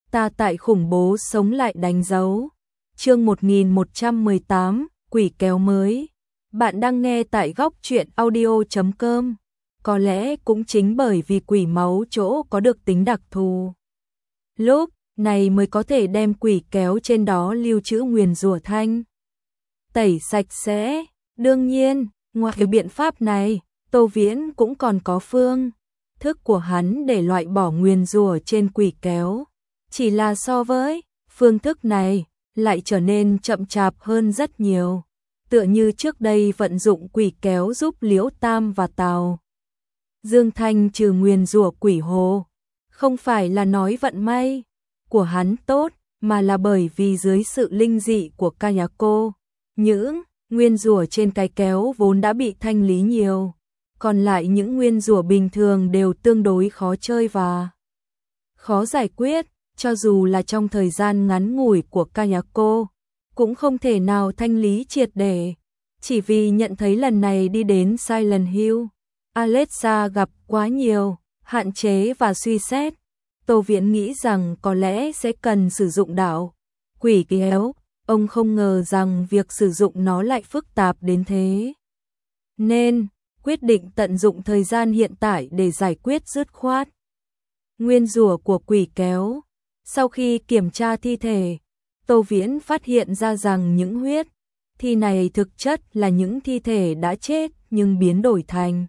ta tại khủng bố sống lại đánh dấu. Chương 1118, quỷ kéo mới. Bạn đang nghe tại góc truyện audio.com. Có lẽ cũng chính bởi vì quỷ máu chỗ có được tính đặc thù, lúc này mới có thể đem quỷ kéo trên đó lưu trữ nguyền rủa thanh tẩy sạch sẽ. Đương nhiên, ngoài biện pháp này, Tô Viễn cũng còn có phương thức của hắn để loại bỏ nguyền rủa trên quỷ kéo. Chỉ là so với phương thức này, lại trở nên chậm chạp hơn rất nhiều. Tựa như trước đây vận dụng quỷ kéo giúp Liễu Tam và Tào Dương Thanh trừ nguyền rủa quỷ hồ. Không phải là nói vận may của hắn tốt, mà là bởi vì dưới sự linh dị của Kayako, những nguyên rủa trên cái kéo vốn đã bị thanh lý nhiều. Còn lại những nguyên rủa bình thường đều tương đối khó chơi và khó giải quyết, cho dù là trong thời gian ngắn ngủi của Kayako, cũng không thể nào thanh lý triệt để. Chỉ vì nhận thấy lần này đi đến Silent Hill, Alexa gặp quá nhiều hạn chế và suy xét, Tô Viễn nghĩ rằng có lẽ sẽ cần sử dụng đạo quỷ kéo. Ông không ngờ rằng việc sử dụng nó lại phức tạp đến thế, nên quyết định tận dụng thời gian hiện tại để giải quyết dứt khoát nguyên rủa của quỷ kéo. Sau khi kiểm tra thi thể, Tô Viễn phát hiện ra rằng những huyết thi này thực chất là những thi thể đã chết nhưng biến đổi thành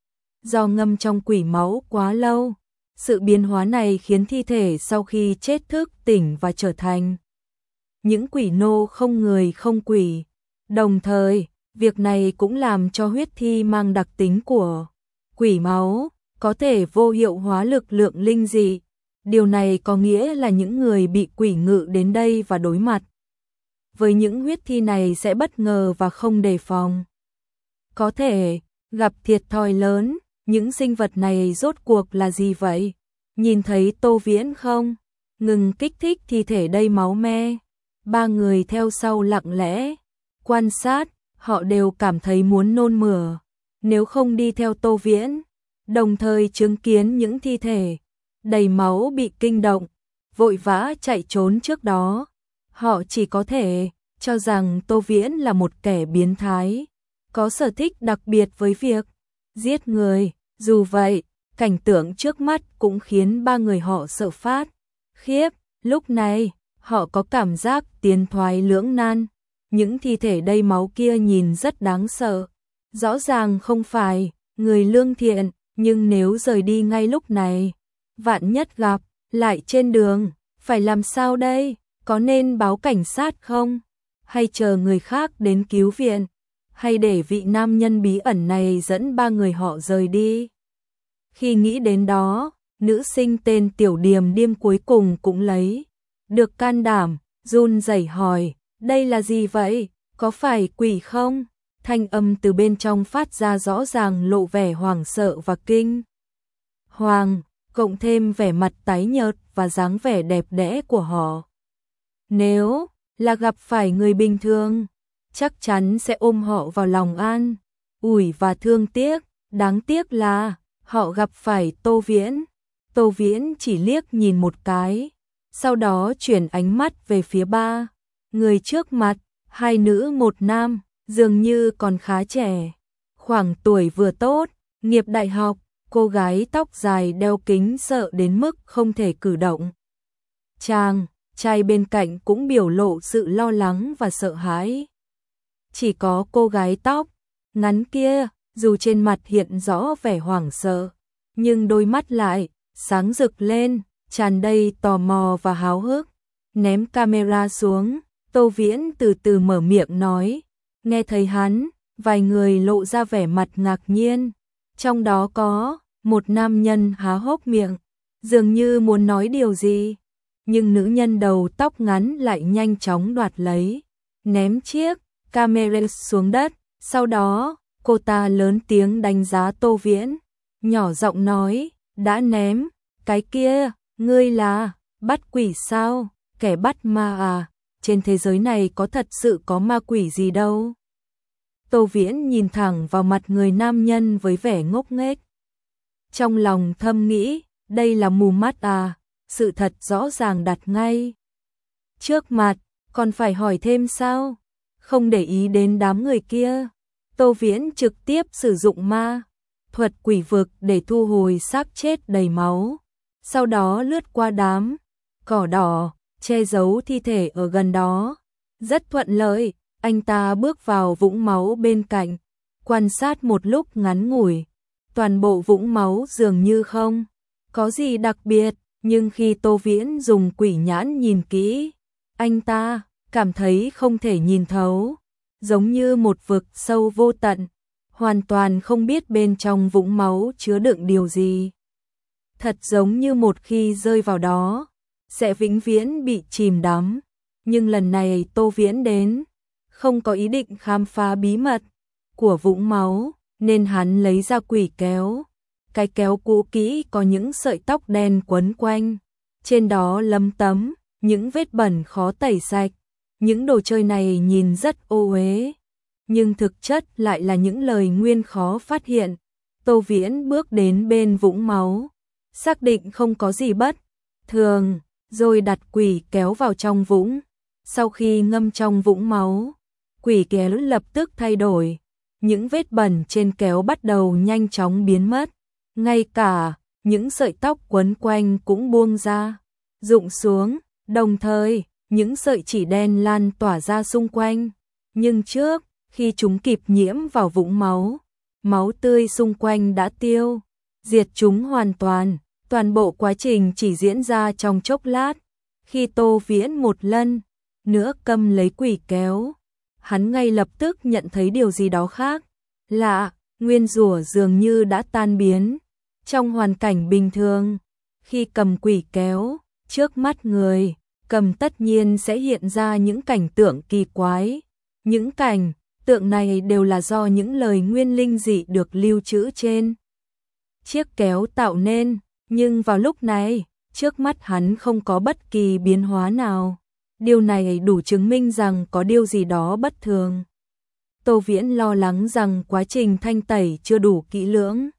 do ngâm trong quỷ máu quá lâu. Sự biến hóa này khiến thi thể sau khi chết thức tỉnh và trở thành những quỷ nô không người không quỷ. Đồng thời, việc này cũng làm cho huyết thi mang đặc tính của quỷ máu, có thể vô hiệu hóa lực lượng linh dị. Điều này có nghĩa là những người bị quỷ ngự đến đây và đối mặt với những huyết thi này sẽ bất ngờ và không đề phòng, có thể gặp thiệt thòi lớn. Những sinh vật này rốt cuộc là gì vậy? Nhìn thấy Tô Viễn không ngừng kích thích thi thể đầy máu me, ba người theo sau lặng lẽ quan sát, họ đều cảm thấy muốn nôn mửa. Nếu không đi theo Tô Viễn, đồng thời chứng kiến những thi thể đầy máu bị kinh động, vội vã chạy trốn trước đó, họ chỉ có thể cho rằng Tô Viễn là một kẻ biến thái, có sở thích đặc biệt với việc giết người. Dù vậy, cảnh tượng trước mắt cũng khiến ba người họ sợ phát khiếp. Lúc này, họ có cảm giác tiến thoái lưỡng nan. Những thi thể đầy máu kia nhìn rất đáng sợ, rõ ràng không phải người lương thiện, nhưng nếu rời đi ngay lúc này, vạn nhất gặp lại trên đường, phải làm sao đây? Có nên báo cảnh sát không? Hay chờ người khác đến cứu viện? Hay để vị nam nhân bí ẩn này dẫn ba người họ rời đi? Khi nghĩ đến đó, nữ sinh tên Tiểu Điềm Điềm cuối cùng cũng lấy được can đảm, run rẩy hỏi, đây là gì vậy? Có phải quỷ không? Thanh âm từ bên trong phát ra rõ ràng lộ vẻ hoảng sợ và kinh hoàng, cộng thêm vẻ mặt tái nhợt và dáng vẻ đẹp đẽ của họ. Nếu là gặp phải người bình thường, chắc chắn sẽ ôm họ vào lòng an ủi và thương tiếc. Đáng tiếc là họ gặp phải Tô Viễn. Tô Viễn chỉ liếc nhìn một cái, sau đó chuyển ánh mắt về phía ba người trước mặt, hai nữ một nam, dường như còn khá trẻ, khoảng tuổi vừa tốt, nghiệp đại học. Cô gái tóc dài đeo kính sợ đến mức không thể cử động. Chàng trai bên cạnh cũng biểu lộ sự lo lắng và sợ hãi. Chỉ có cô gái tóc ngắn kia, dù trên mặt hiện rõ vẻ hoảng sợ, nhưng đôi mắt lại sáng rực lên, tràn đầy tò mò và háo hức. Ném camera xuống, Tô Viễn từ từ mở miệng nói. Nghe thấy hắn, vài người lộ ra vẻ mặt ngạc nhiên. Trong đó có một nam nhân há hốc miệng, dường như muốn nói điều gì, nhưng nữ nhân đầu tóc ngắn lại nhanh chóng đoạt lấy, ném chiếc camera xuống đất. Sau đó, cô ta lớn tiếng đánh giá Tô Viễn, nhỏ giọng nói, đã ném, cái kia, ngươi là bắt quỷ sao? Kẻ bắt ma à? Trên thế giới này có thật sự có ma quỷ gì đâu. Tô Viễn nhìn thẳng vào mặt người nam nhân với vẻ ngốc nghếch. Trong lòng thầm nghĩ, đây là mù mắt à? sự thật rõ ràng đặt ngay trước mặt, còn phải hỏi thêm sao? Không để ý đến đám người kia, Tô Viễn trực tiếp sử dụng ma thuật quỷ vực để thu hồi xác chết đầy máu, sau đó lướt qua đám cỏ đỏ, che giấu thi thể ở gần đó. Rất thuận lợi, anh ta bước vào vũng máu bên cạnh, quan sát một lúc ngắn ngủi. Toàn bộ vũng máu dường như không có gì đặc biệt, nhưng khi Tô Viễn dùng quỷ nhãn nhìn kỹ, anh ta cảm thấy không thể nhìn thấu, giống như một vực sâu vô tận, hoàn toàn không biết bên trong vũng máu chứa đựng điều gì. Thật giống như một khi rơi vào đó, sẽ vĩnh viễn bị chìm đắm. Nhưng lần này Tô Viễn đến, không có ý định khám phá bí mật của vũng máu, nên hắn lấy ra quỷ kéo. Cái kéo cũ kỹ có những sợi tóc đen quấn quanh, trên đó lấm tấm, những vết bẩn khó tẩy sạch. Những đồ chơi này nhìn rất ô uế, nhưng thực chất lại là những lời nguyền khó phát hiện. Tô Viễn bước đến bên vũng máu, xác định không có gì bất thường, rồi đặt quỷ kéo vào trong vũng. Sau khi ngâm trong vũng máu, quỷ kéo lập tức thay đổi, những vết bẩn trên kéo bắt đầu nhanh chóng biến mất, ngay cả những sợi tóc quấn quanh cũng buông ra, rụng xuống, đồng thời những sợi chỉ đen lan tỏa ra xung quanh. Nhưng trước khi chúng kịp nhiễm vào vũng máu, máu tươi xung quanh đã tiêu diệt chúng hoàn toàn. Toàn bộ quá trình chỉ diễn ra trong chốc lát. Khi Tô Viễn một lần nữa cầm lấy quỷ kéo, hắn ngay lập tức nhận thấy điều gì đó khác lạ, nguyên rủa dường như đã tan biến. Trong hoàn cảnh bình thường, khi cầm quỷ kéo, trước mắt người cầm tất nhiên sẽ hiện ra những cảnh tượng kỳ quái. Những cảnh tượng này đều là do những lời nguyên linh dị được lưu trữ trên chiếc kéo tạo nên, nhưng vào lúc này, trước mắt hắn không có bất kỳ biến hóa nào. Điều này đủ chứng minh rằng có điều gì đó bất thường. Tô Viễn lo lắng rằng quá trình thanh tẩy chưa đủ kỹ lưỡng,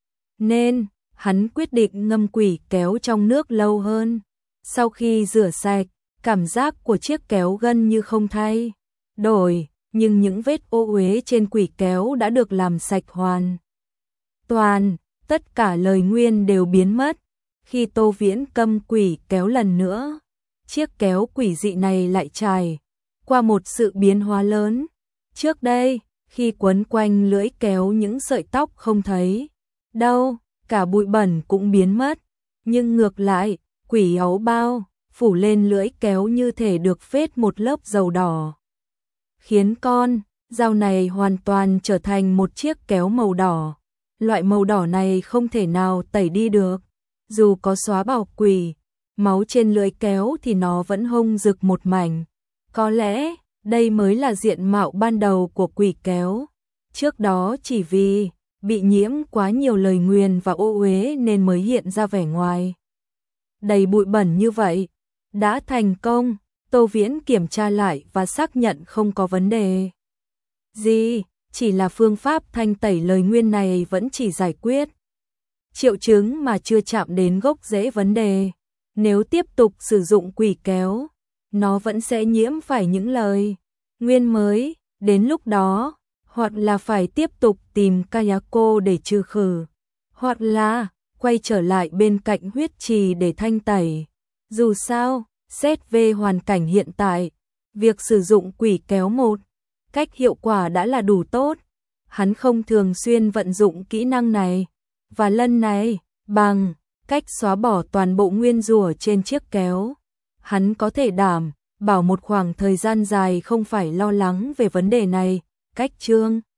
nên hắn quyết định ngâm quỷ kéo trong nước lâu hơn. Sau khi rửa sạch, cảm giác của chiếc kéo gần như không thay đổi, nhưng những vết ô uế trên quỷ kéo đã được làm sạch hoàn toàn, tất cả lời nguyền đều biến mất. Khi Tô Viễn cầm quỷ kéo lần nữa, chiếc kéo quỷ dị này lại trải qua một sự biến hóa lớn. Trước đây, khi quấn quanh lưỡi kéo những sợi tóc không thấy đâu, cả bụi bẩn cũng biến mất, nhưng ngược lại, quỷ ấu bao phủ lên lưỡi kéo như thể được phết một lớp dầu đỏ, khiến con dao này hoàn toàn trở thành một chiếc kéo màu đỏ. Loại màu đỏ này không thể nào tẩy đi được, dù có xóa bỏ quỷ máu trên lưỡi kéo thì nó vẫn hông rực một mảnh. Có lẽ đây mới là diện mạo ban đầu của quỷ kéo. Trước đó chỉ vì bị nhiễm quá nhiều lời nguyền và ô uế nên mới hiện ra vẻ ngoài đầy bụi bẩn như vậy. Đã thành công, Tô Viễn kiểm tra lại và xác nhận không có vấn đề gì, chỉ là phương pháp thanh tẩy lời nguyền này vẫn chỉ giải quyết triệu chứng mà chưa chạm đến gốc rễ vấn đề. Nếu tiếp tục sử dụng quỷ kéo, nó vẫn sẽ nhiễm phải những lời nguyền mới. Đến lúc đó, hoặc là phải tiếp tục tìm Kayako để trừ khử, hoặc là quay trở lại bên cạnh huyết trì để thanh tẩy. Dù sao, xét về hoàn cảnh hiện tại, việc sử dụng quỷ kéo một cách hiệu quả đã là đủ tốt. Hắn không thường xuyên vận dụng kỹ năng này, và lần này, bằng cách xóa bỏ toàn bộ nguyên rủa trên chiếc kéo, hắn có thể đảm bảo một khoảng thời gian dài không phải lo lắng về vấn đề này. Cách chương